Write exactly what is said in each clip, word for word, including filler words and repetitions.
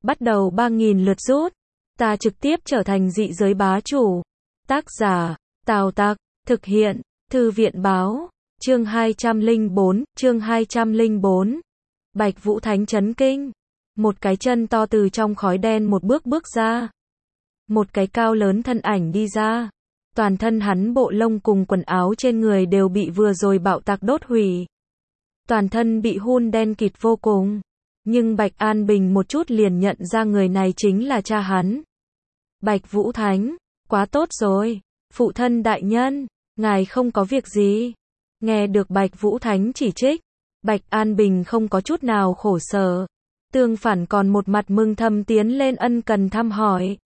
bắt đầu ba nghìn lượt rút. Ta trực tiếp trở thành dị giới bá chủ. Tác giả, Tào Tặc, thực hiện, Thư viện báo, chương hai trăm lẻ bốn, chương hai trăm lẻ bốn. Bạch Vũ Thánh chấn kinh. Một cái chân to từ trong khói đen một bước bước ra. Một cái cao lớn thân ảnh đi ra. Toàn thân hắn bộ lông cùng quần áo trên người đều bị vừa rồi bạo tạc đốt hủy. Toàn thân bị hun đen kịt vô cùng. Nhưng Bạch An Bình một chút liền nhận ra người này chính là cha hắn. Bạch Vũ Thánh, quá tốt rồi. Phụ thân đại nhân, ngài không có việc gì. Nghe được Bạch Vũ Thánh chỉ trích, Bạch An Bình không có chút nào khổ sở. Tương phản còn một mặt mừng thầm tiến lên ân cần thăm hỏi.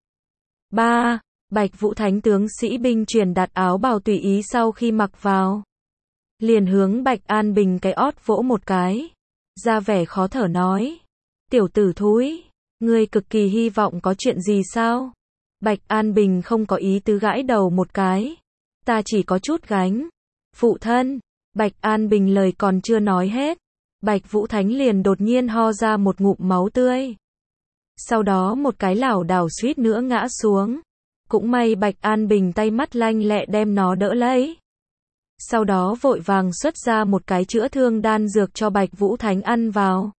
Ba, Bạch Vũ Thánh tướng sĩ binh truyền đạt áo bào tùy ý sau khi mặc vào. Liền hướng Bạch An Bình cái ót vỗ một cái. Ra vẻ khó thở nói. Tiểu tử thúi, ngươi cực kỳ hy vọng có chuyện gì sao? Bạch An Bình không có ý tứ gãi đầu một cái. Ta chỉ có chút gánh. Phụ thân, Bạch An Bình lời còn chưa nói hết. Bạch Vũ Thánh liền đột nhiên ho ra một ngụm máu tươi. Sau đó một cái lảo đảo suýt nữa ngã xuống. Cũng may Bạch An Bình tay mắt lanh lẹ đem nó đỡ lấy. Sau đó vội vàng xuất ra một cái chữa thương đan dược cho Bạch Vũ Thánh ăn vào.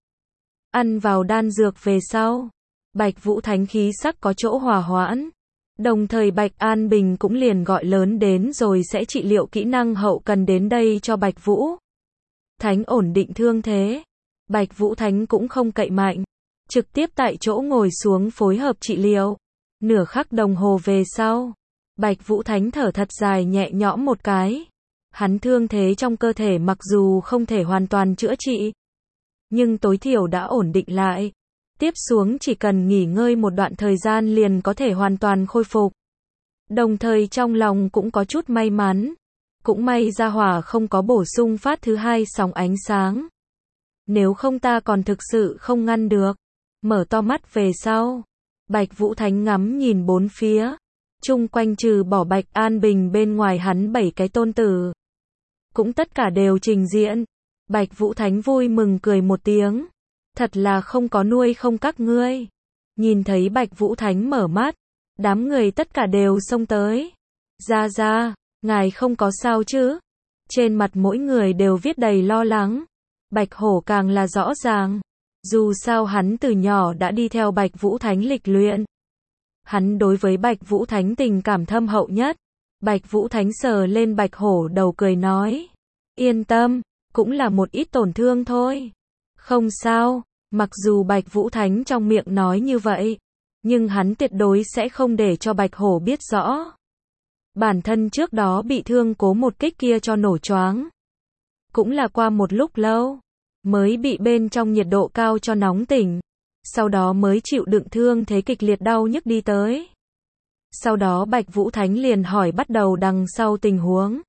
Ăn vào đan dược về sau, Bạch Vũ Thánh khí sắc có chỗ hòa hoãn. Đồng thời Bạch An Bình cũng liền gọi lớn đến rồi sẽ trị liệu kỹ năng hậu cần đến đây cho Bạch Vũ Thánh ổn định thương thế. Bạch Vũ Thánh cũng không cậy mạnh, trực tiếp tại chỗ ngồi xuống phối hợp trị liệu. Nửa khắc đồng hồ về sau, Bạch Vũ Thánh thở thật dài nhẹ nhõm một cái. Hắn thương thế trong cơ thể mặc dù không thể hoàn toàn chữa trị, nhưng tối thiểu đã ổn định lại. Tiếp xuống chỉ cần nghỉ ngơi một đoạn thời gian liền có thể hoàn toàn khôi phục. Đồng thời trong lòng cũng có chút may mắn. Cũng may gia hỏa không có bổ sung phát thứ hai sóng ánh sáng. Nếu không ta còn thực sự không ngăn được. Mở to mắt về sau, Bạch Vũ Thánh ngắm nhìn bốn phía. Chung quanh trừ bỏ Bạch An Bình bên ngoài hắn bảy cái tôn tử. Cũng tất cả đều trình diễn. Bạch Vũ Thánh vui mừng cười một tiếng. Thật là không có nuôi không các ngươi. Nhìn thấy Bạch Vũ Thánh mở mắt, đám người tất cả đều xông tới. Ra ra, ngài không có sao chứ? Trên mặt mỗi người đều viết đầy lo lắng. Bạch Hổ càng là rõ ràng. Dù sao hắn từ nhỏ đã đi theo Bạch Vũ Thánh lịch luyện. Hắn đối với Bạch Vũ Thánh tình cảm thâm hậu nhất. Bạch Vũ Thánh sờ lên Bạch Hổ đầu cười nói. Yên tâm, cũng là một ít tổn thương thôi. Không sao, mặc dù Bạch Vũ Thánh trong miệng nói như vậy, nhưng hắn tuyệt đối sẽ không để cho Bạch Hổ biết rõ. Bản thân trước đó bị thương cố một kích kia cho nổ choáng. Cũng là qua một lúc lâu, mới bị bên trong nhiệt độ cao cho nóng tỉnh. Sau đó mới chịu đựng thương thế kịch liệt đau nhức đi tới. Sau đó Bạch Vũ Thánh liền hỏi bắt đầu đằng sau tình huống.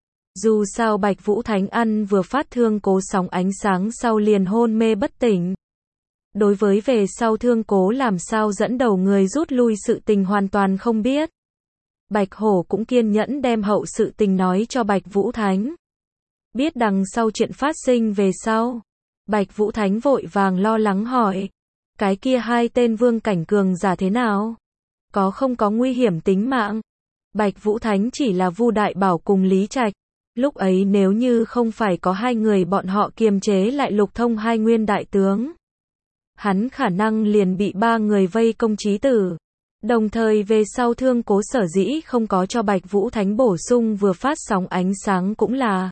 Dù sao Bạch Vũ Thánh ăn vừa phát thương cố sóng ánh sáng sau liền hôn mê bất tỉnh. Đối với về sau thương cố làm sao dẫn đầu người rút lui sự tình hoàn toàn không biết. Bạch Hổ cũng kiên nhẫn đem hậu sự tình nói cho Bạch Vũ Thánh. Biết đằng sau chuyện phát sinh về sau, Bạch Vũ Thánh vội vàng lo lắng hỏi. Cái kia hai tên vương cảnh cường giả thế nào? Có không có nguy hiểm tính mạng? Bạch Vũ Thánh chỉ là Vu Đại Bảo cùng Lý Trạch. Lúc ấy nếu như không phải có hai người bọn họ kiềm chế lại Lục Thông hai nguyên đại tướng, hắn khả năng liền bị ba người vây công chí tử. Đồng thời về sau thương cố sở dĩ không có cho Bạch Vũ Thánh bổ sung vừa phát sóng ánh sáng cũng là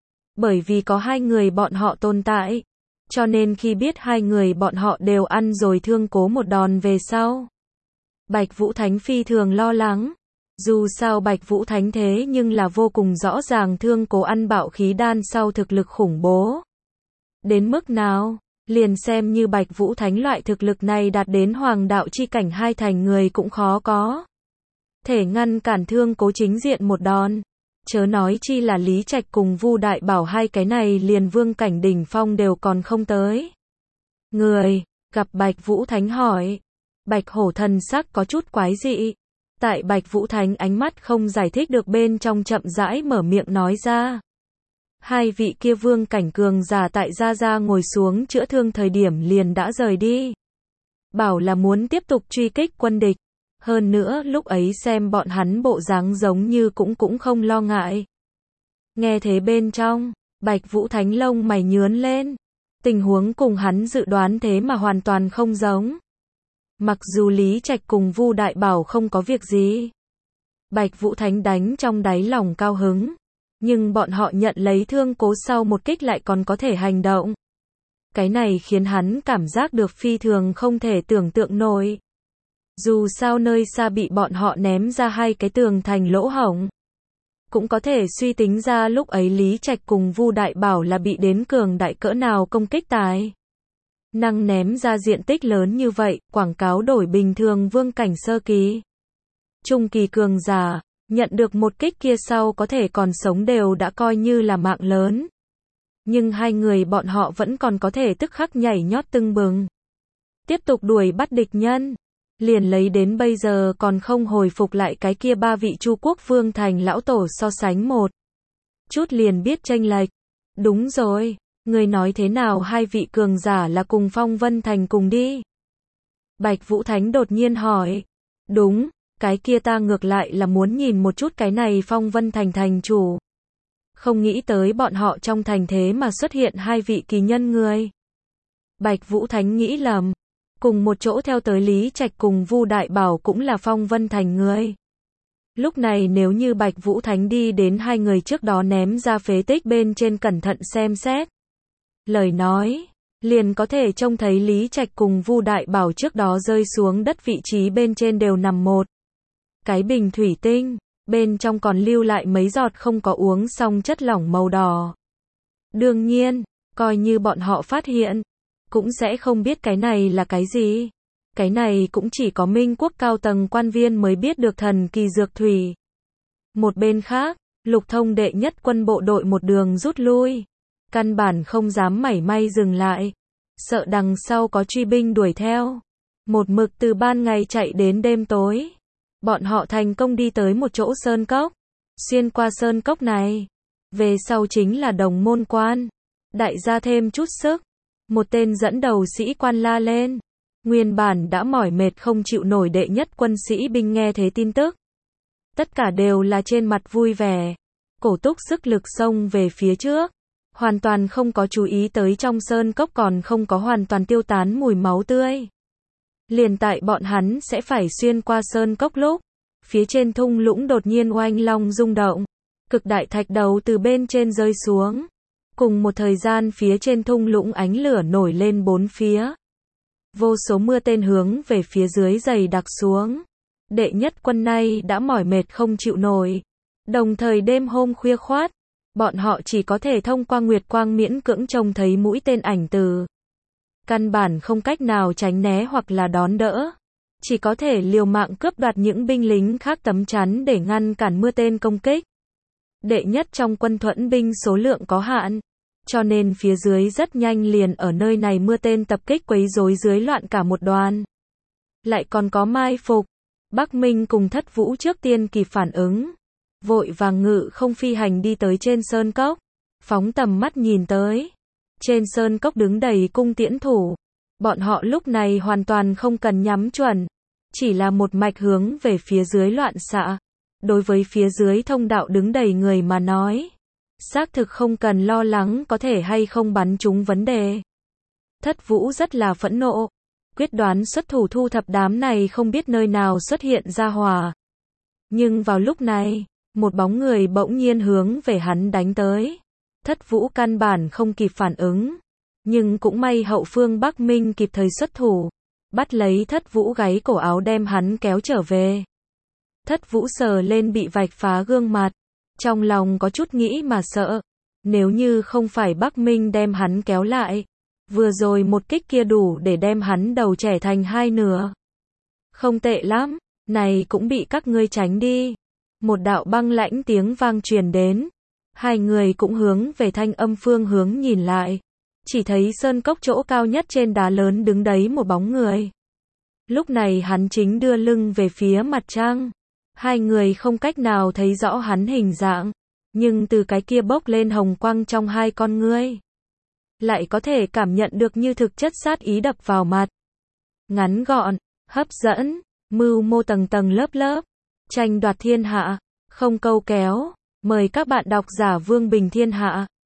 bởi vì có hai người bọn họ tồn tại. Cho nên khi biết hai người bọn họ đều ăn rồi thương cố một đòn về sau, Bạch Vũ Thánh phi thường lo lắng. Dù sao Bạch Vũ Thánh thế nhưng là vô cùng rõ ràng thương cố ăn bạo khí đan sau thực lực khủng bố. Đến mức nào, liền xem như Bạch Vũ Thánh loại thực lực này đạt đến hoàng đạo chi cảnh hai thành người cũng khó có thể ngăn cản thương cố chính diện một đòn. Chớ nói chi là Lý Trạch cùng Vu Đại Bảo hai cái này liền vương cảnh đỉnh phong đều còn không tới. Người, gặp Bạch Vũ Thánh hỏi. Bạch Hổ thần sắc có chút quái dị. Tại Bạch Vũ Thánh ánh mắt không giải thích được bên trong chậm rãi mở miệng nói ra. Hai vị kia vương cảnh cường giả tại Gia Gia ngồi xuống chữa thương thời điểm liền đã rời đi. bảo là muốn tiếp tục truy kích quân địch. Hơn nữa lúc ấy xem bọn hắn bộ dáng giống như cũng cũng không lo ngại. Nghe thế bên trong, Bạch Vũ Thánh lông mày nhướn lên. Tình huống cùng hắn dự đoán thế mà hoàn toàn không giống. Mặc dù Lý Trạch cùng Vu Đại Bảo không có việc gì, Bạch Vũ Thánh đánh trong đáy lòng cao hứng, nhưng bọn họ nhận lấy thương cố sau một kích lại còn có thể hành động. Cái này khiến hắn cảm giác được phi thường không thể tưởng tượng nổi. Dù sao nơi xa bị bọn họ ném ra hai cái tường thành lỗ hổng, cũng có thể suy tính ra lúc ấy Lý Trạch cùng Vu Đại Bảo là bị đến cường đại cỡ nào công kích tài. Năng ném ra diện tích lớn như vậy, quảng cáo đổi bình thường vương cảnh sơ kỳ. Trung kỳ cường giả, nhận được một kích kia sau có thể còn sống đều đã coi như là mạng lớn. Nhưng hai người bọn họ vẫn còn có thể tức khắc nhảy nhót tưng bừng. Tiếp tục đuổi bắt địch nhân. Liền lấy đến bây giờ còn không hồi phục lại cái kia ba vị Chu Quốc Vương thành lão tổ so sánh một chút liền biết chênh lệch. Đúng rồi, người nói thế nào hai vị cường giả là cùng Phong Vân Thành cùng đi? Bạch Vũ Thánh đột nhiên hỏi. Đúng, cái kia ta ngược lại là muốn nhìn một chút cái này Phong Vân Thành thành chủ. Không nghĩ tới bọn họ trong thành thế mà xuất hiện hai vị kỳ nhân người. Bạch Vũ Thánh nghĩ lầm. Cùng một chỗ theo tới Lý Trạch cùng Vu Đại Bảo cũng là Phong Vân Thành người. Lúc này nếu như Bạch Vũ Thánh đi đến hai người trước đó ném ra phế tích bên trên cẩn thận xem xét. Lời nói, liền có thể trông thấy Lý Trạch cùng Vu Đại Bảo trước đó rơi xuống đất vị trí bên trên đều nằm một cái bình thủy tinh, bên trong còn lưu lại mấy giọt không có uống xong chất lỏng màu đỏ. Đương nhiên, coi như bọn họ phát hiện, cũng sẽ không biết cái này là cái gì. Cái này cũng chỉ có Minh Quốc cao tầng quan viên mới biết được thần kỳ dược thủy. Một bên khác, Lục Thông đệ nhất quân bộ đội một đường rút lui. Căn bản không dám mảy may dừng lại. Sợ đằng sau có truy binh đuổi theo. Một mực từ ban ngày chạy đến đêm tối. Bọn họ thành công đi tới một chỗ sơn cốc. Xuyên qua sơn cốc này. Về sau chính là Đồng Môn Quan. Đại gia thêm chút sức. Một tên dẫn đầu sĩ quan la lên. Nguyên bản đã mỏi mệt không chịu nổi đệ nhất quân sĩ binh nghe thế tin tức. Tất cả đều là trên mặt vui vẻ. Cổ túc sức lực xông về phía trước. Hoàn toàn không có chú ý tới trong sơn cốc còn không có hoàn toàn tiêu tán mùi máu tươi. Liền tại bọn hắn sẽ phải xuyên qua sơn cốc lúc. Phía trên thung lũng đột nhiên oanh long rung động. Cực đại thạch đầu từ bên trên rơi xuống. Cùng một thời gian phía trên thung lũng ánh lửa nổi lên bốn phía. Vô số mưa tên hướng về phía dưới dày đặc xuống. Đệ nhất quân này đã mỏi mệt không chịu nổi. Đồng thời đêm hôm khuya khoát, bọn họ chỉ có thể thông qua nguyệt quang miễn cưỡng trông thấy mũi tên ảnh từ. Căn bản không cách nào tránh né hoặc là đón đỡ. Chỉ có thể liều mạng cướp đoạt những binh lính khác tấm chắn để ngăn cản mưa tên công kích. Đệ nhất trong quân thuẫn binh số lượng có hạn. Cho nên phía dưới rất nhanh liền ở nơi này mưa tên tập kích quấy rối dưới loạn cả một đoàn. Lại còn có mai phục. Bắc Minh cùng Thất Vũ trước tiên kịp phản ứng. Vội vàng ngự không phi hành đi tới trên sơn cốc. Phóng tầm mắt nhìn tới. Trên sơn cốc đứng đầy cung tiễn thủ. Bọn họ lúc này hoàn toàn không cần nhắm chuẩn. Chỉ là một mạch hướng về phía dưới loạn xạ. Đối với phía dưới thông đạo đứng đầy người mà nói. Xác thực không cần lo lắng có thể hay không bắn trúng vấn đề. Thất Vũ rất là phẫn nộ. Quyết đoán xuất thủ thu thập đám này không biết nơi nào xuất hiện ra hỏa. Nhưng vào lúc này, một bóng người bỗng nhiên hướng về hắn đánh tới. Thất Vũ căn bản không kịp phản ứng. Nhưng cũng may hậu phương Bắc Minh kịp thời xuất thủ. Bắt lấy Thất Vũ gáy cổ áo đem hắn kéo trở về. Thất Vũ sờ lên bị vạch phá gương mặt. Trong lòng có chút nghĩ mà sợ. Nếu như không phải Bắc Minh đem hắn kéo lại. Vừa rồi một kích kia đủ để đem hắn đầu trẻ thành hai nửa. Không tệ lắm. Này cũng bị các ngươi tránh đi. Một đạo băng lãnh tiếng vang truyền đến. Hai người cũng hướng về thanh âm phương hướng nhìn lại. Chỉ thấy sơn cốc chỗ cao nhất trên đá lớn đứng đấy một bóng người. Lúc này hắn chính đưa lưng về phía mặt trăng. Hai người không cách nào thấy rõ hắn hình dạng. Nhưng từ cái kia bốc lên hồng quang trong hai con ngươi. Lại có thể cảm nhận được như thực chất sát ý đập vào mặt. ngắn gọn, hấp dẫn, mưu mô tầng tầng lớp lớp, tranh đoạt thiên hạ, không câu kéo. Mời các bạn đọc giả Vương Bình Thiên Hạ